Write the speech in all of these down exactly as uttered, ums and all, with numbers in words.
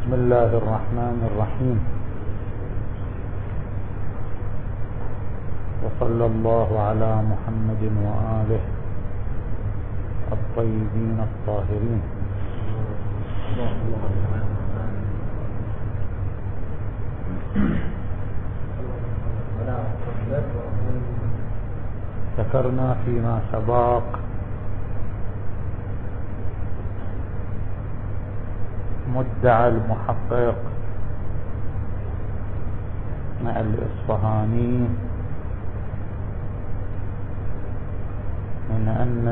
بسم الله الرحمن الرحيم. وصلى الله على محمد وآله الطيبين الطاهرين. ذكرنا فيما سبق مدعى المحقق الإصفهاني من أن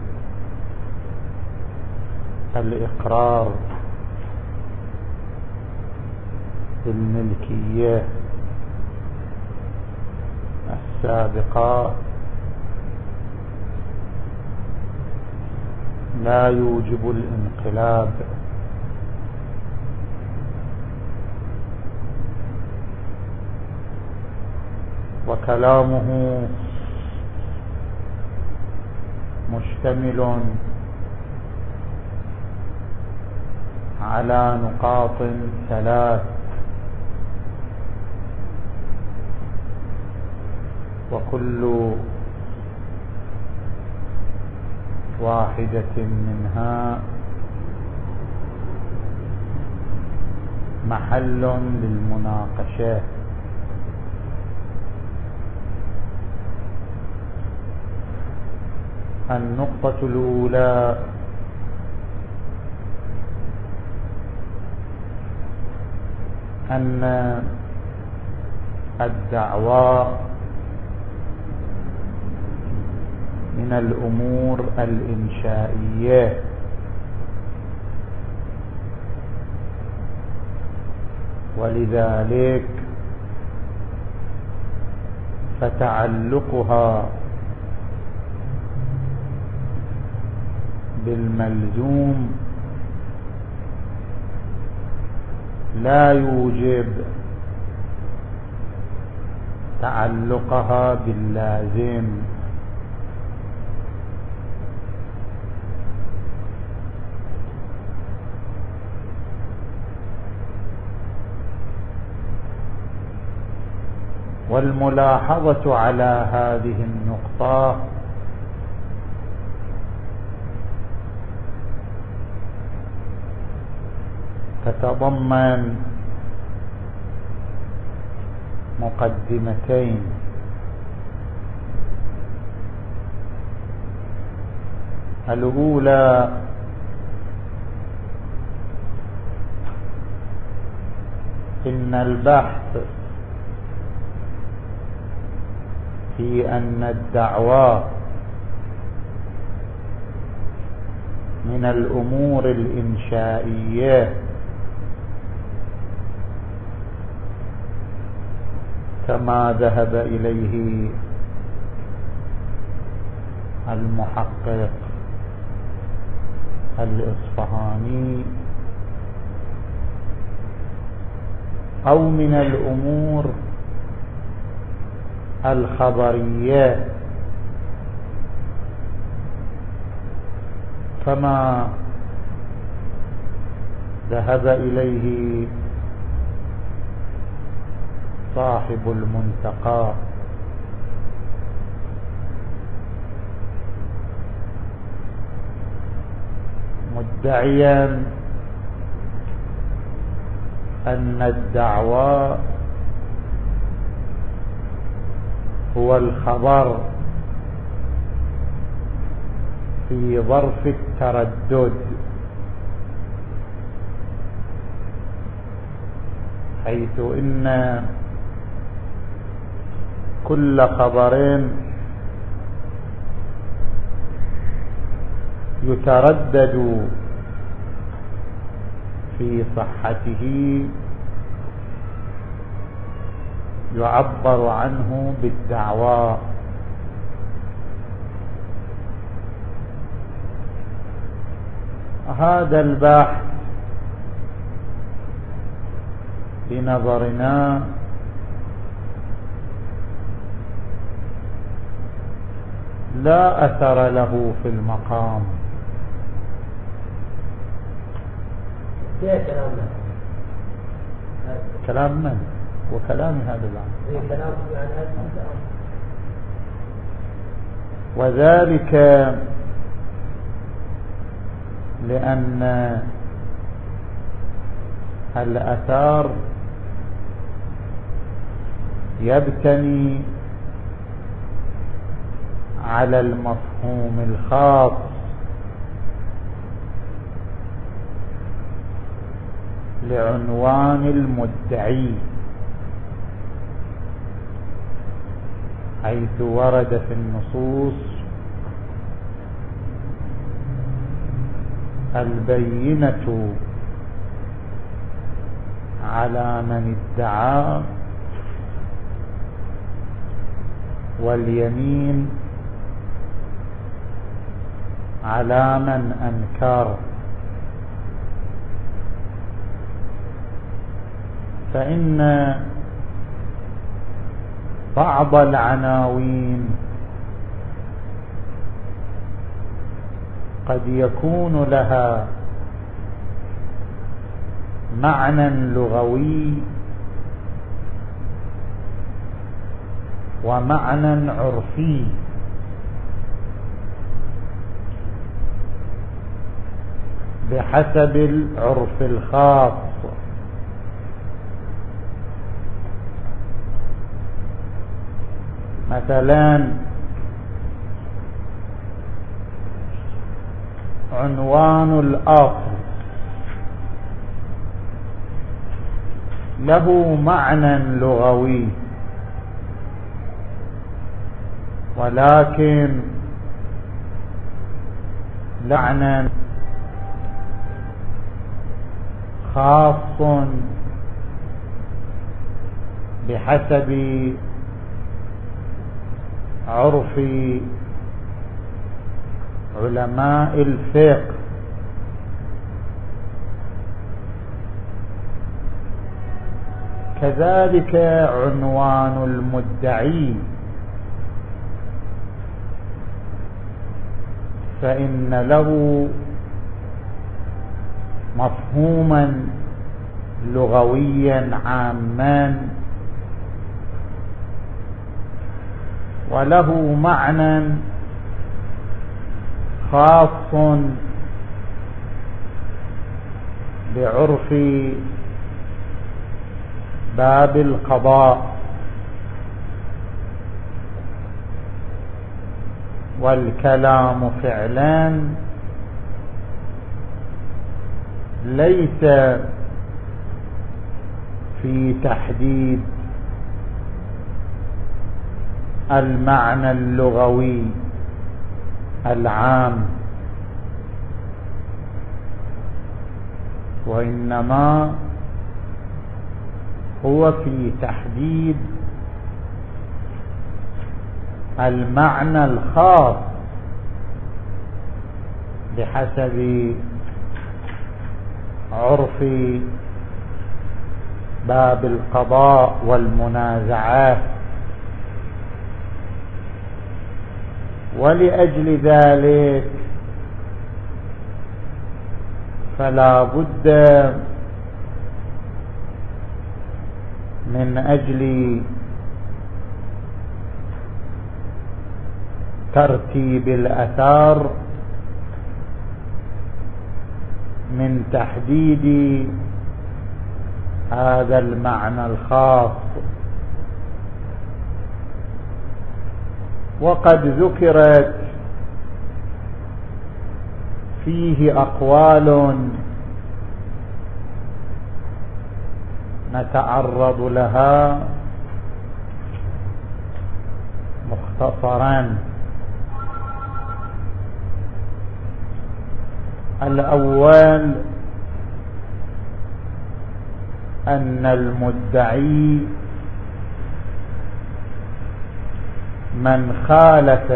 الإقرار بالملكية السابقة لا يوجب الانقلاب، وكلامه مشتمل على نقاط ثلاث، وكل واحدة منها محل للمناقشة. النقطة الأولى أن الدعوى من الأمور الإنشائية، ولذلك فتعلقها بالملزوم لا يوجب تعلقها باللازم. والملاحظة على هذه النقطة تتضمن مقدمتين. الأولى إن البحث في أن الدعوى من الأمور الإنشائية كما ذهب إليه المحقق الإصفهاني، أو من الأمور الخبرية كما ذهب إليه صاحب المنتقى. مدعيا أن الدعوى هو الخبر في ظرف التردد، حيث إن كل خبر يتردد في صحته يعبر عنه بالدعوى. هذا البحث بنظرنا لا أثر له في المقام. كلام من؟ وكلام هذا العام. وذلك لأن الأثار يبتني على المفهوم الخاص لعنوان المدعي، حيث ورد في النصوص البينة على من ادعى واليمين على من أنكر. فإن بعض العناوين قد يكون لها معنى لغوي ومعنى عرفي، بحسب العرف الخاص. مثلا عنوان الأصل له معنى لغوي، ولكن معنى خاص بحسب عرف علماء الفقه. كذلك عنوان المدعي، فإن له مفهوما لغويا عاما، وله معنى خاص بعرف باب القضاء. والكلام فعلا ليس في تحديد المعنى اللغوي العام، وإنما هو في تحديد المعنى الخاص بحسب عرف باب القضاء والمنازعات. ولأجل ذلك فلا بد من أجل ترتيب الآثار من تحديد هذا المعنى الخاص. وقد ذكرت فيه أقوال نتعرض لها مختصرا. الأول أن المدعي من خالف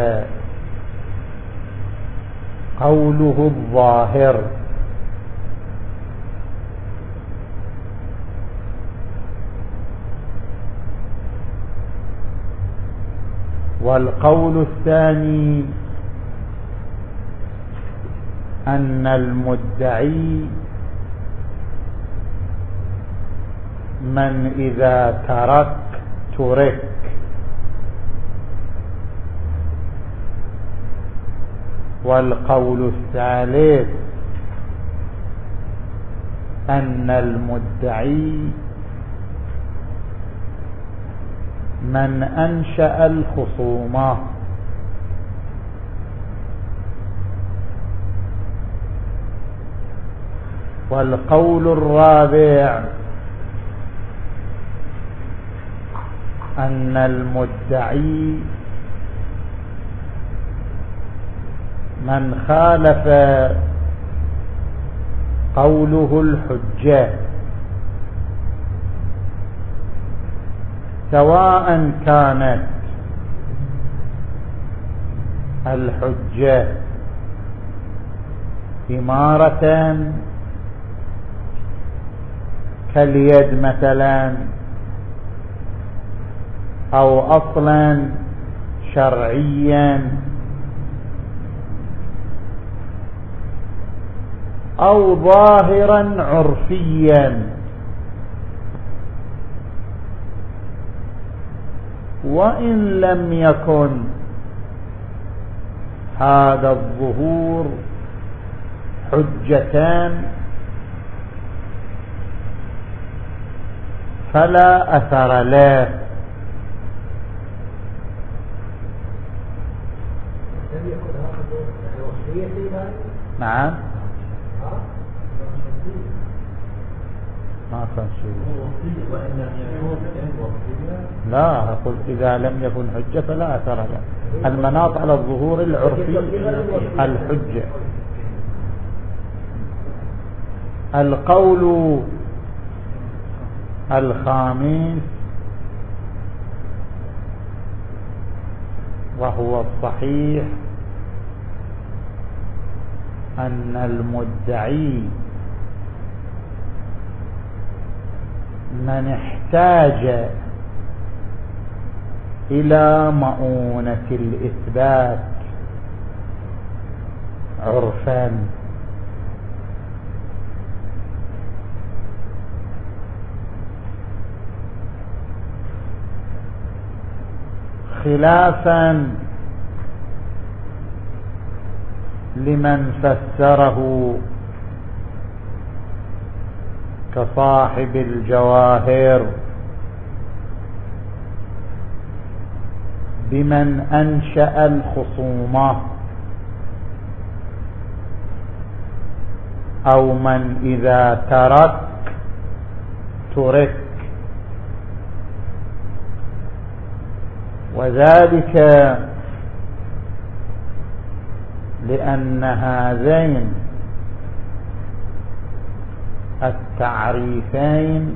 قوله الظاهر، والقول الثاني أن المدعي من إذا ترك ترك. والقول الثالث أن المدعي من أنشأ الخصومة. والقول الرابع أن المدعي من خالف قوله الحجة، سواء كانت الحجة إمارة كاليد مثلا، أو أصلا شرعيا، أو ظاهرا عرفيا. وإن لم يكن هذا الظهور حجتان فلا أثر له. نعم ما كان شيء. لا أقول إذا لم يكن حجة فلا أثر له. المناط على الظهور العرفي الحجة. القول الخامس وهو الصحيح أن المدعي من احتاج إلى مؤونة الإثبات عرفا، خلافا لمن فسره كصاحب الجواهر بمن أنشأ الخصومة، أو من إذا ترك ترك. وذلك لأن هذين التعريفين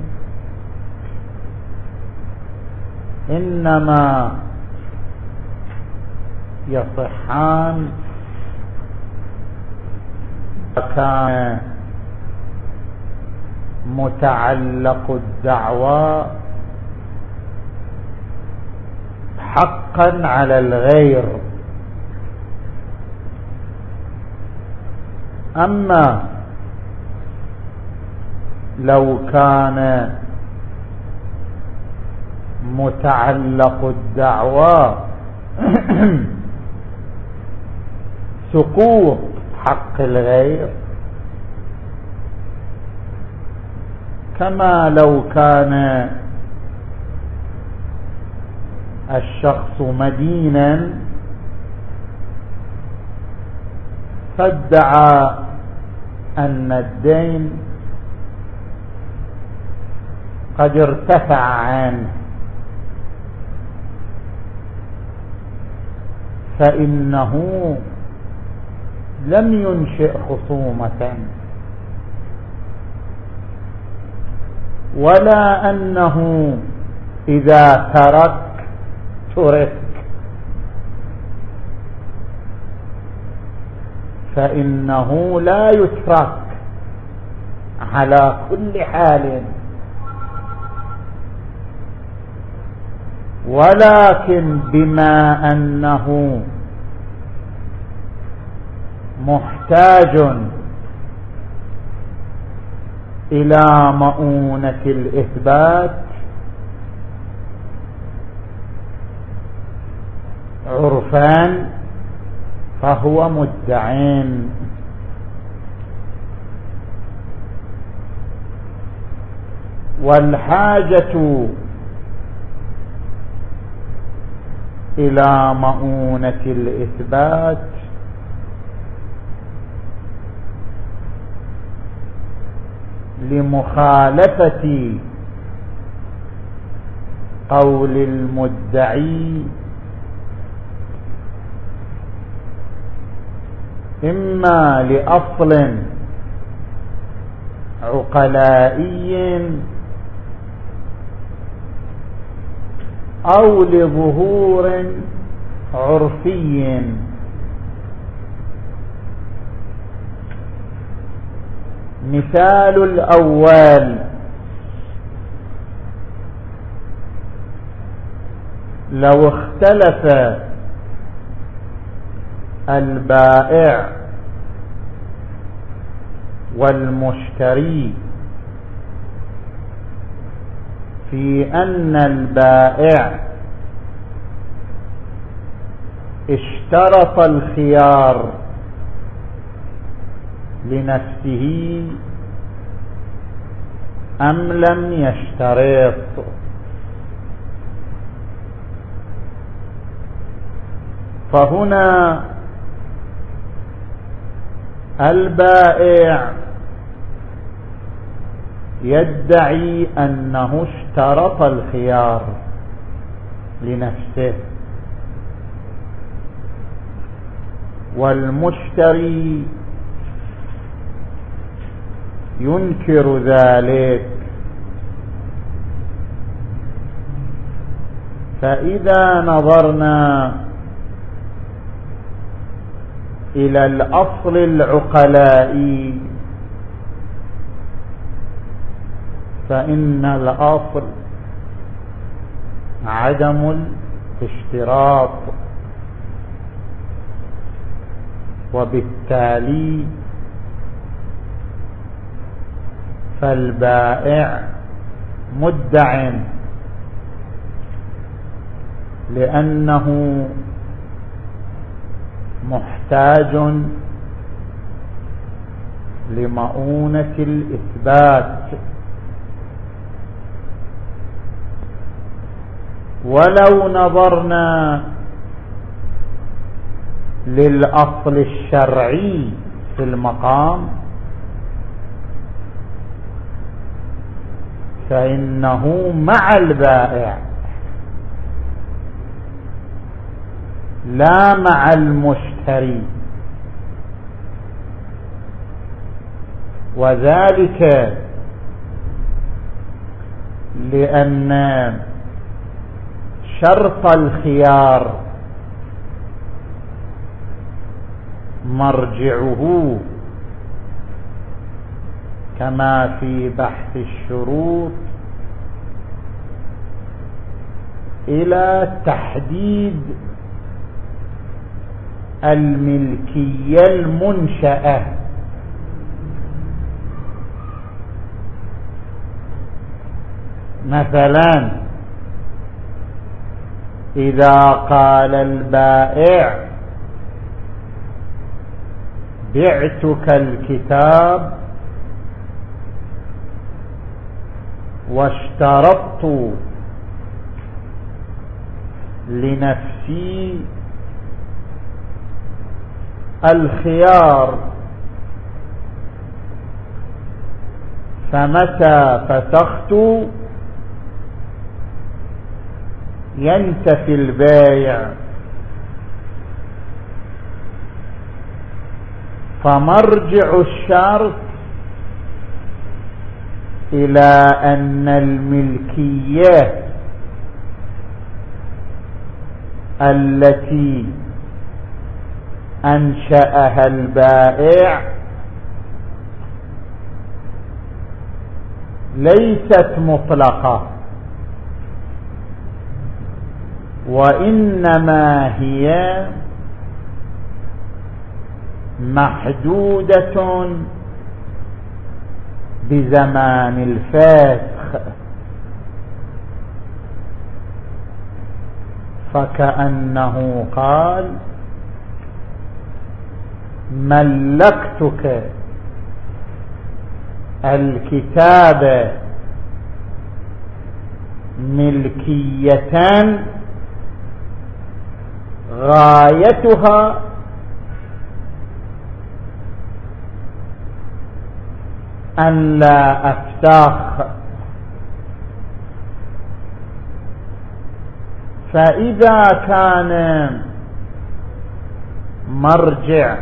إنما يصحان كان متعلق الدعوى حقا على الغير. أما لو كان متعلق الدعوى سقوط حق الغير، كما لو كان الشخص مدينا فادعى أن الدين قد ارتفع عنه، فإنه لم ينشئ خصومة، ولا أنه إذا ترك ترك، فإنه لا يترك على كل حال، ولكن بما أنه محتاج إلى مؤونة الإثبات عرفان فهو مدعين، والحاجة إلى مؤونة الإثبات لمخالفة قول المدعي إما لأصل عقلائي أو لظهور عرفي. مثال الأول: لو اختلف البائع والمشتري في أن البائع اشترط الخيار لنفسه أم لم يشترط، فهنا البائع يدعي أنه اشترط الخيار لنفسه، والمشتري ينكر ذلك. فإذا نظرنا إلى الأصل العقلائي فإن الأصل عدم الاشتراط، وبالتالي فالبائع مدع لأنه محتاج لمؤونة الإثبات. ولو نظرنا للأصل الشرعي في المقام فإنه مع البائع لا مع المشتري، وذلك لأن شرط الخيار مرجعه كما في بحث الشروط إلى تحديد الملكية المنشأة. مثلا إذا قال البائع بعتك الكتاب واشترطت لنفسي الخيار، فمتى فسخت ينتفي البيع، فمرجع الشرط إلى أن الملكية التي أنشأها البائع ليست مطلقة، وإنما هي محدودة بزمان الفسخ، فكأنه قال ملكتك الكتاب ملكية غايتها أن لا أفتاخ. فإذا كان مرجع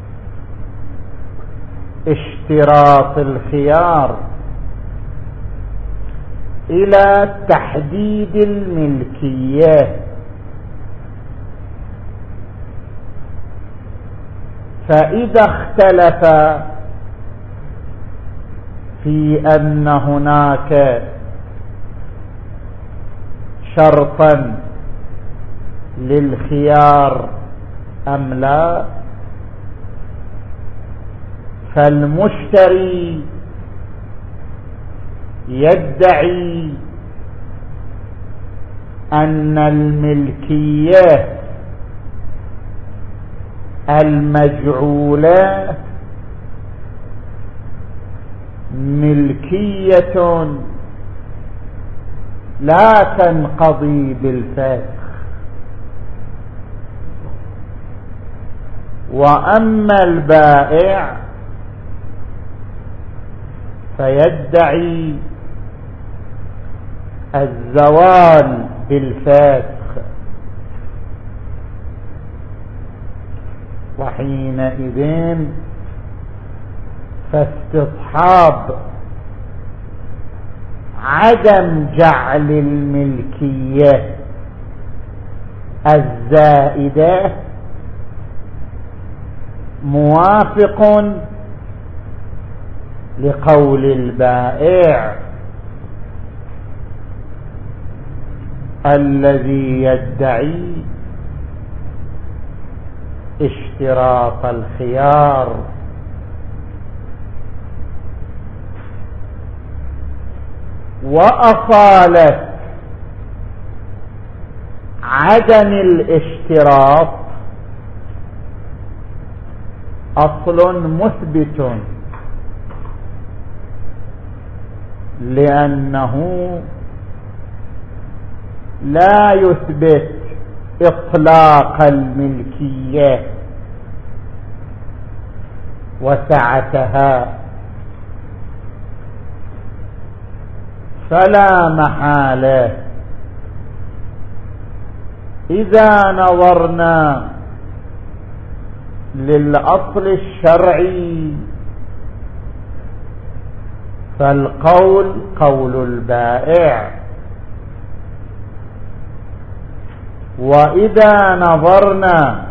اشتراط الخيار إلى تحديد الملكية، فإذا اختلف في أن هناك شرطا للخيار أم لا، فالمشتري يدعي أن الملكية المجعولة ملكية لا تنقضي بالفسخ، وأما البائع فيدعي الزوال بالفسخ، وحينئذ فاستصحاب عدم جعل الملكية الزائدة موافق لقول البائع الذي يدعي اشتراط الخيار. وأصالة عدم الاشتراط أصل مثبت، لأنه لا يثبت إطلاق الملكية وسعتها، فلا محالة إذا نظرنا للأصل الشرعي فالقول قول البائع، وإذا نظرنا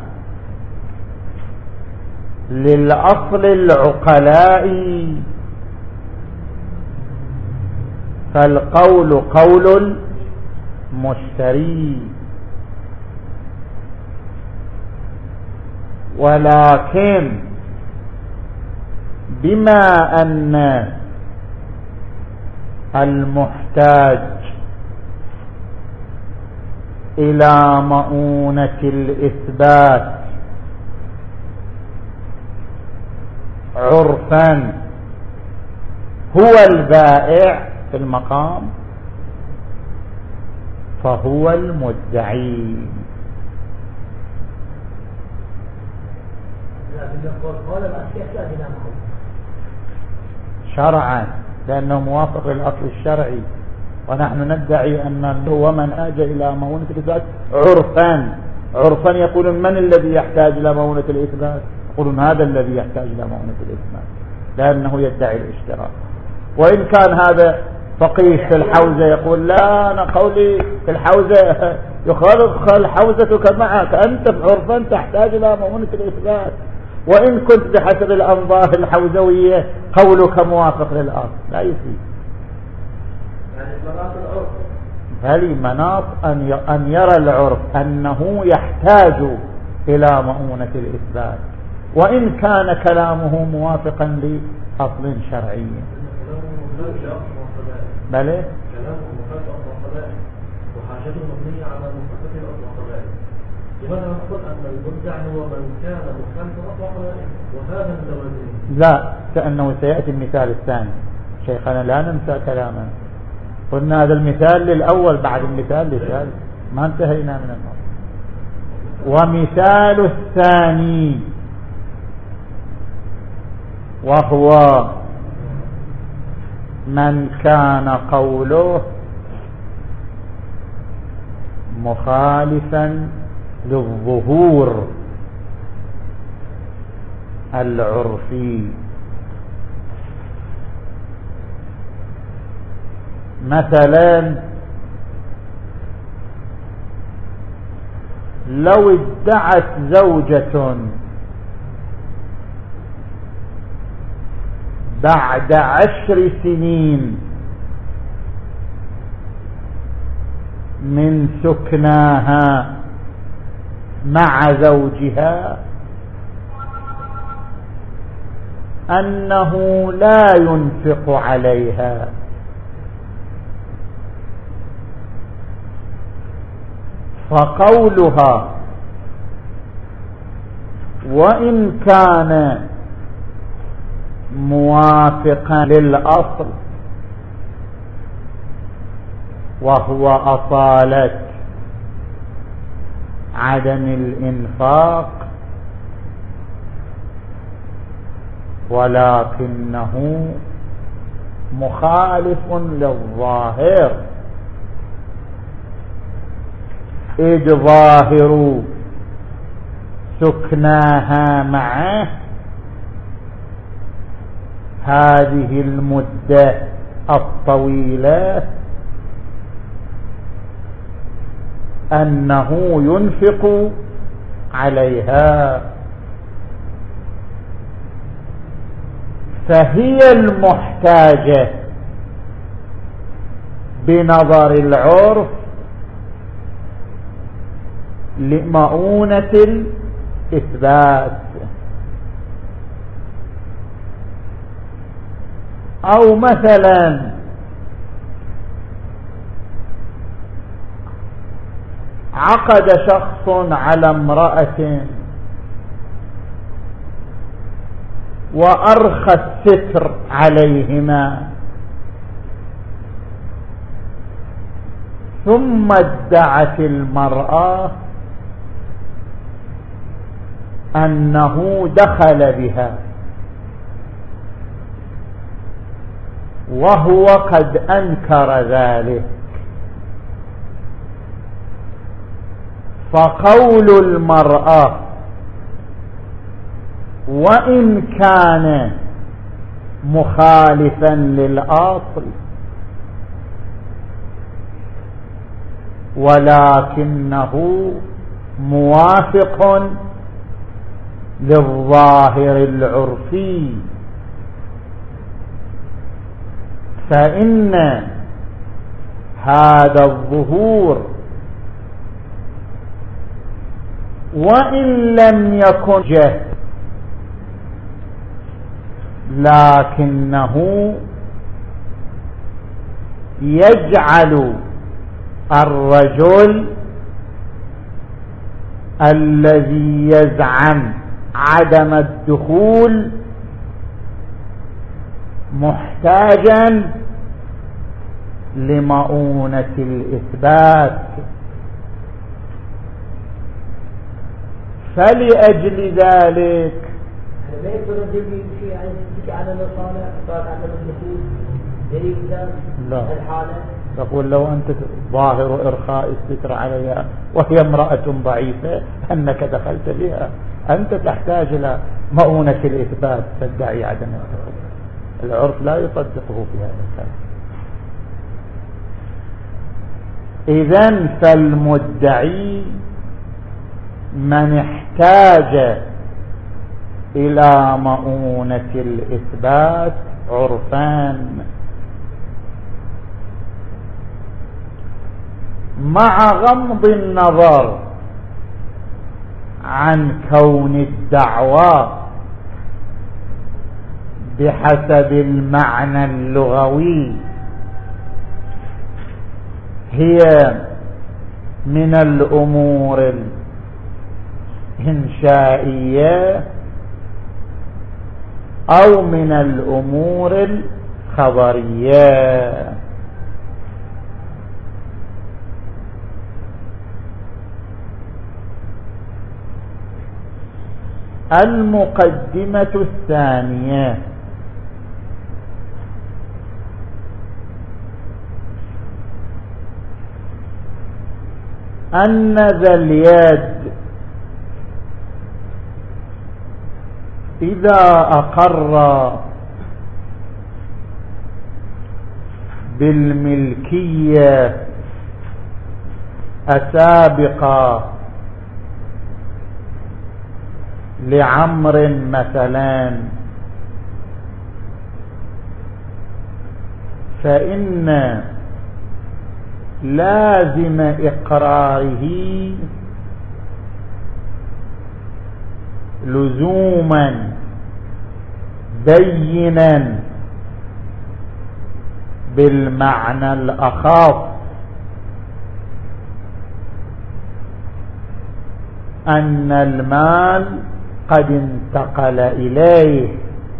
للأصل العقلائي فالقول قول المشتري. ولكن بما أن المحتاج إلى مؤونة الإثبات عرفا هو البائع في المقام، فهو المدعي. شرعا لأنه موافق للأصل الشرعي، ونحن ندعي أن هو من آج إلى مؤونة الإثبات عرفا. عرفا يقولون من الذي يحتاج إلى مؤونة الإثبات؟ يقولون هذا الذي يحتاج إلى مؤونة الإثبات لأنه يدعي الاشتراك. وإن كان هذا فقيه في الحوزة يقول لا، أنا قولي في الحوزة يخالف حوزتك معك، أنت في عرفا تحتاج إلى مؤونة الإثبات، وإن كنت بحسب الأنظار الحوزوية قولك موافق للأصل لا يفيد. يعني مناط العرف هل مناط أن يرى العرف أنه يحتاج إلى مؤونة الإثبات وإن كان كلامه موافقا لأصل شرعي. بلى كلامه مخالف لأصل القبائل وحاجته مبنية على مخالفة لأصل القبائل. لماذا نقول أن المدع هو من كان مخالفا لأصل القبائل وهذا التوازن؟ لا، كأنه سيأتي المثال الثاني. شيخنا لا ننسى كلاما، قلنا هذا المثال للأول بعد المثال للثالث، ما انتهينا من الموضوع. ومثال الثاني وهو من كان قوله مخالفا للظهور العرفي، مثلا لو ادعت زوجة بعد عشر سنين من سكناها مع زوجها أنه لا ينفق عليها، فقولها وإن كان موافقا للأصل وهو أصالة عدم الإنفاق، ولكنه مخالف للظاهر، إذ ظاهر سكناها معه هذه المدة الطويلة أنه ينفق عليها، فهي المحتاجة بنظر العرف لمؤونة الإثبات. أو مثلا عقد شخص على امرأة وأرخى الستر عليهما، ثم ادعت المرأة أنه دخل بها وهو قد أنكر ذلك، فقول المرأة وإن كان مخالفا للأصل ولكنه موافق للظاهر العرفي، فإن هذا الظهور وإن لم يكن جهل لكنه يجعل الرجل الذي يزعم عدم الدخول محتاجا لمؤونة الإثبات، فلأجل ذلك لا يكون الدليل شيء على المصالح صار عدم الدخول دليل لا الحالة. تقول لو أنت ظاهر إرخاء الستر عليها وهي امرأة ضعيفة أنك دخلت بها، أنت تحتاج إلى مؤونة الإثبات تدعي عدم الدخول، العرف لا يصدقه في هذا الكلام. إذن فالمدعي من احتاج إلى مؤونة الإثبات عرفان، مع غمض النظر عن كون الدعوى بحسب المعنى اللغوي هي من الأمور الإنشائية أو من الأمور الخبرية. المقدمة الثانية: أن ذا اليد إذا أقر بالملكية السابقة لعمر مثلا، فإن لازم إقراره لزوما بينا بالمعنى الأخص أن المال قد انتقل إليه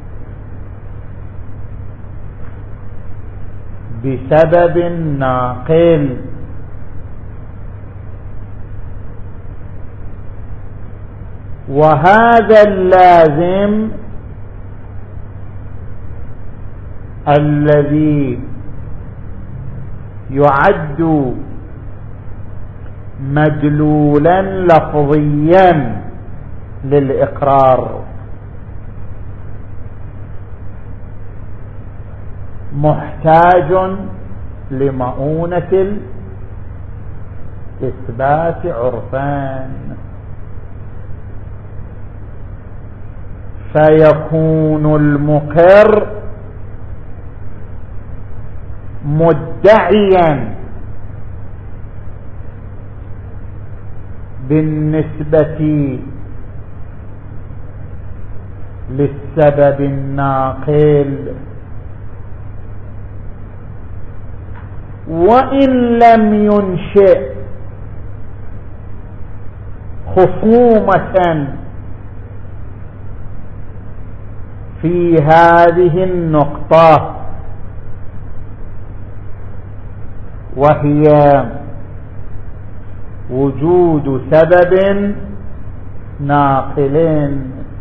بسبب ناقل، وهذا اللازم الذي يعد مدلولا لفظيا للإقرار محتاج لمؤونة الإثبات عرفان، فيكون المقر مدعيا بالنسبة للسبب الناقل، وإن لم ينشئ خصومة في هذه النقطة، وهي وجود سبب ناقل،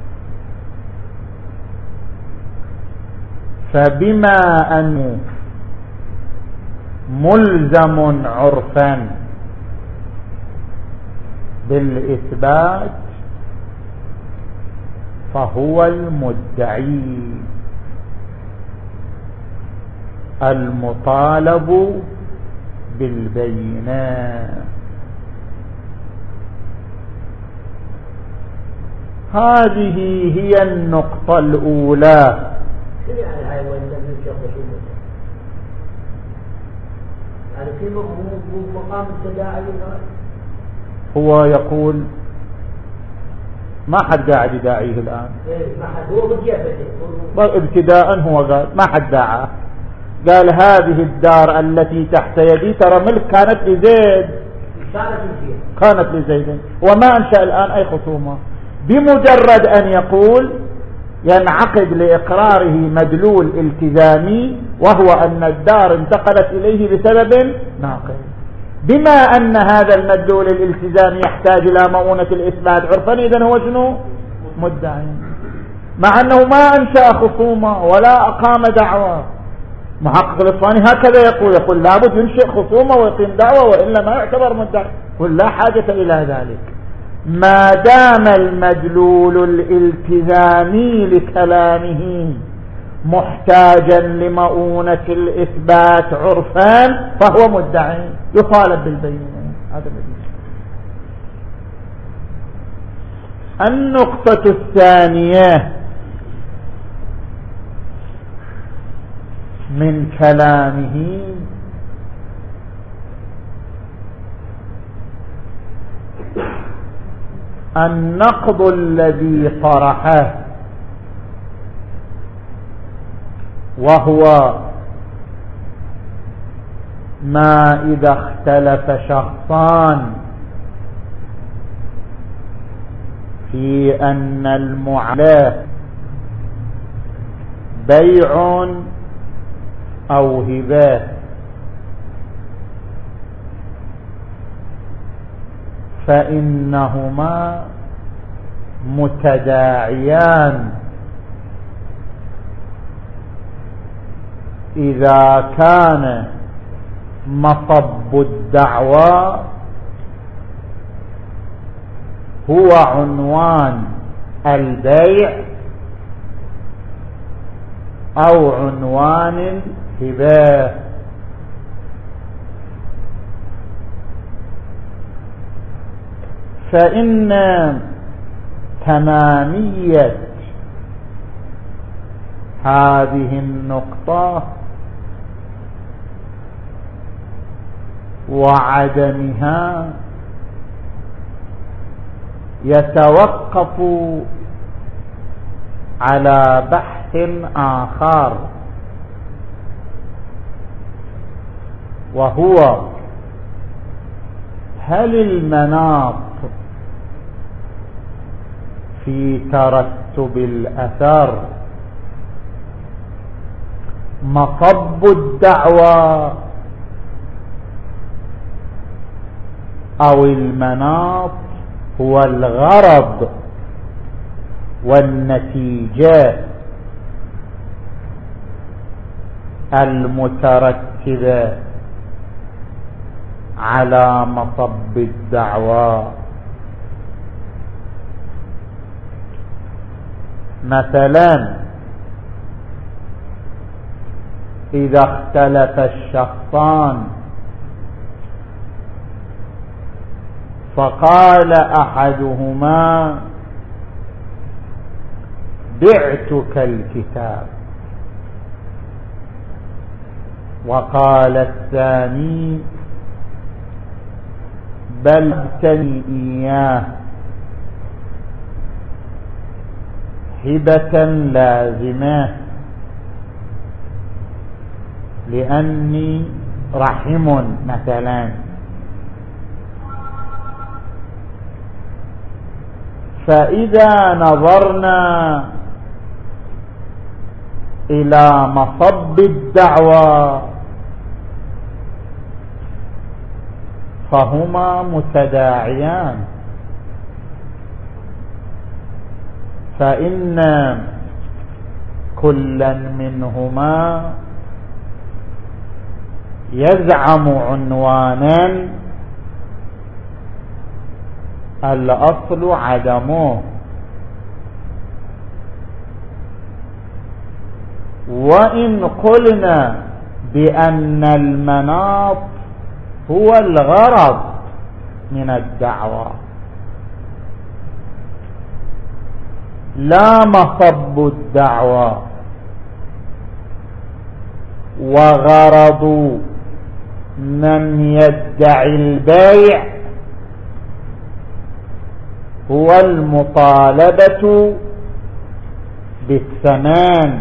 فبما أنه ملزم عرفا بالإثبات فهو المدعي المطالب بالبينة. هذه هي النقطة الأولى. يعني في مقام التداعي هو يقول ما حد قاعد يداعيه الآن، ما حد هو بجيبته ابتداء هو قال ما حد داعاه، قال هذه الدار التي تحت يدي ترى ملك كانت لزيد، كانت لزيد، وما أنشأ الآن أي خصومة. بمجرد أن يقول ينعقد لإقراره مدلول التزامي، وهو أن الدار انتقلت إليه بسبب ناقل. بما أن هذا المدلول الالتزامي يحتاج إلى مؤونة الإثبات عرفا، إذن هو شنو؟ مدعي، مع أنه ما أنشأ خصومة ولا أقام دعوة. محقق الإصفهاني هكذا يقول، يقول لابد ينشئ خصومة ويقيم دعوة وإلا ما يعتبر مدعي، يقول لا حاجة إلى ذلك ما دام المدلول الالتزامي لكلامه محتاجا لمؤونة الإثبات عرفان فهو مدعي يطالب بالبينة. هذا النقطة الثانية من كلامه النقض الذي طرحه وهو ما إذا اختلف شخصان في أن المعاملة بيع أو هبة، فإنهما متداعيان إذا كان مصب الدعوى هو عنوان البيع أو عنوان الهبة. فإن تمامية هذه النقطة وعدمها يتوقف على بحث آخر، وهو هل المناط في ترتب الأثر مصب الدعوى أو المناط هو الغرض والنتيجة المترتبة على مصب الدعوى. مثلا إذا اختلف الشخصان فقال أحدهما بعتك الكتاب، وقال الثاني بل ابتني إياه هبة لازمة لأني رحم مثلا. فإذا نظرنا إلى مصب الدعوى فهما متداعيان، فإن كلا منهما يزعم عنوانا الأصل عدمه، وإن قلنا بأن المناط هو الغرض من الدعوة لا مصب الدعوة، وغرض من يدعي البيع هو المطالبة بالثمن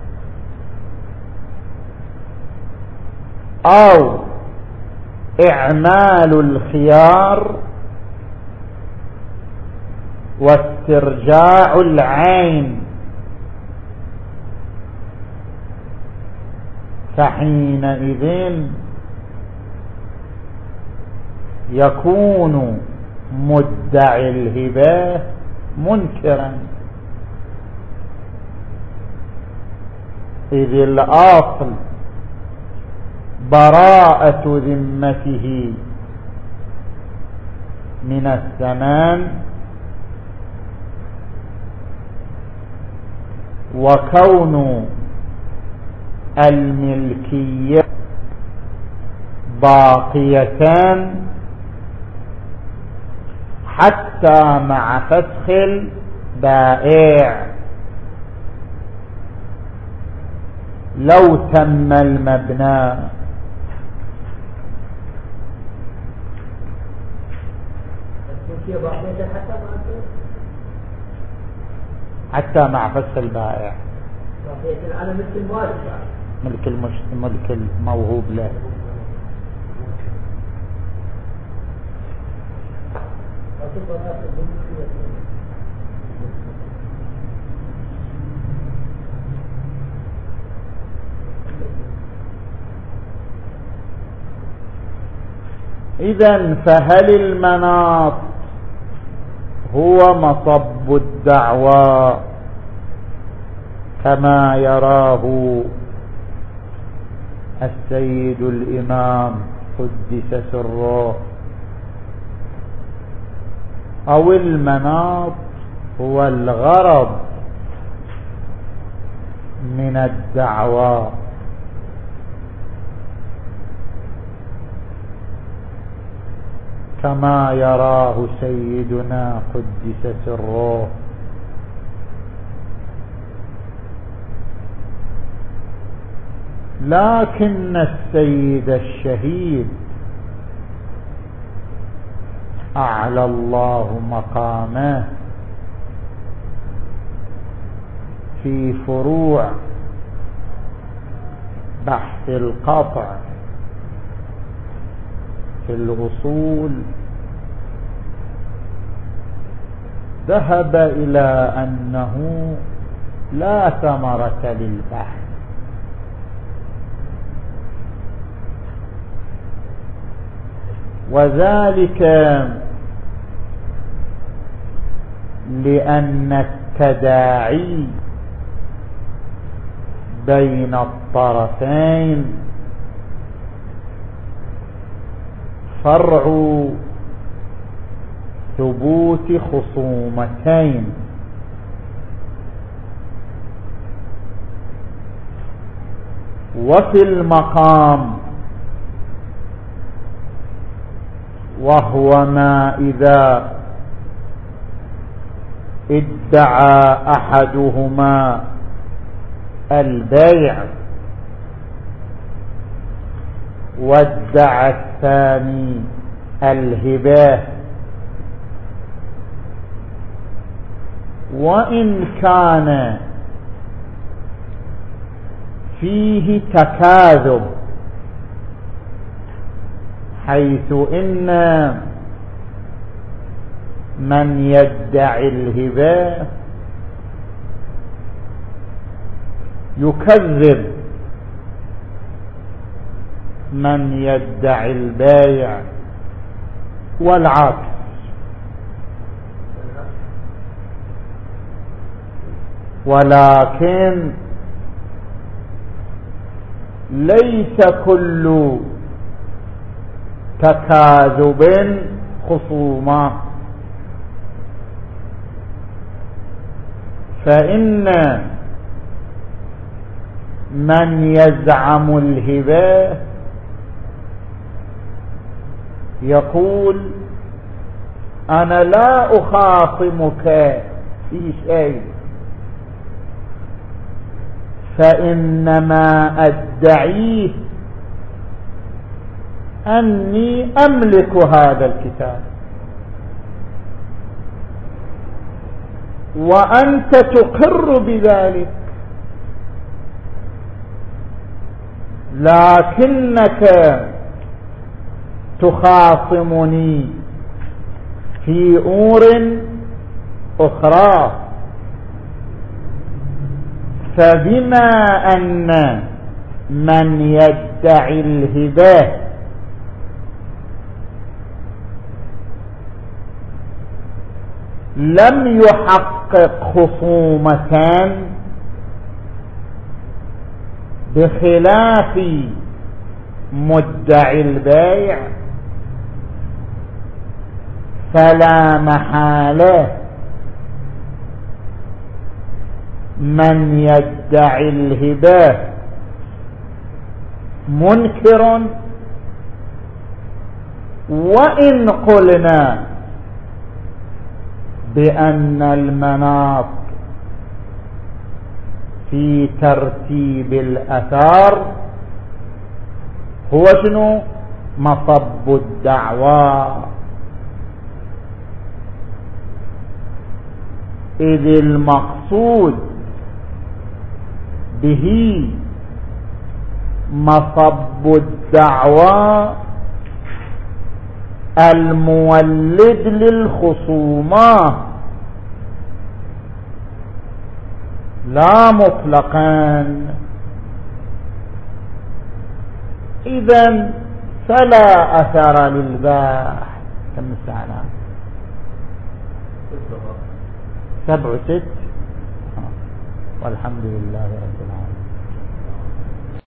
أو إعمال الخيار واسترجاع العين، فحينئذ يكون مدعي الهبة منكرا، إذ الأصل براءة ذمته من الثمن، وكون الملكية باقيتان حتى مع فسخ البائع. لو تم المبنى حتى مع فسخ البائع، على ملك الموارث ملك المش... ملك الموهوب له. إذن فهل المناط هو مصب الدعوى كما يراه السيد الإمام قدس سره، أو المناط هو الغرض من الدعوى؟ كما يراه سيدنا قدس سره. لكن السيد الشهيد أعلى الله مقامه في فروع بحث القطع في الأصول ذهب إلى أنه لا ثمرة للبحث، وذلك لأن التداعي بين الطرفين فرع ثبوت خصومتين، وفي المقام وهو ما إذا ادعى أحدهما البيع وادعى الثاني الهبة، وإن كان فيه تكاذب حيث إن من يدعي الهبة يكذب من يدعي البيع والعكس، ولكن ليس كل تكاذب خصومة، فإن من يزعم الهبة يقول أنا لا أخاصمك في شيء، فإنما أدعيه أني أملك هذا الكتاب وأنت تقر بذلك، لكنك تخاصمني في أمور أخرى. فبما أن من يدعي الهبة لم يحقق خصومتان بخلاف مدعي البيع، فلا محالة من يدعي الهبة منكر، وإن قلنا بأن المناط في ترتيب الأثار هو شنو؟ مصب الدعوى، إذ المقصود به مصب الدعوى المولد للخصومات لا مطلقا، إذن فلا أثر للباحث. كم الساعة الآن؟ سبع ست. والحمد لله رب العالمين.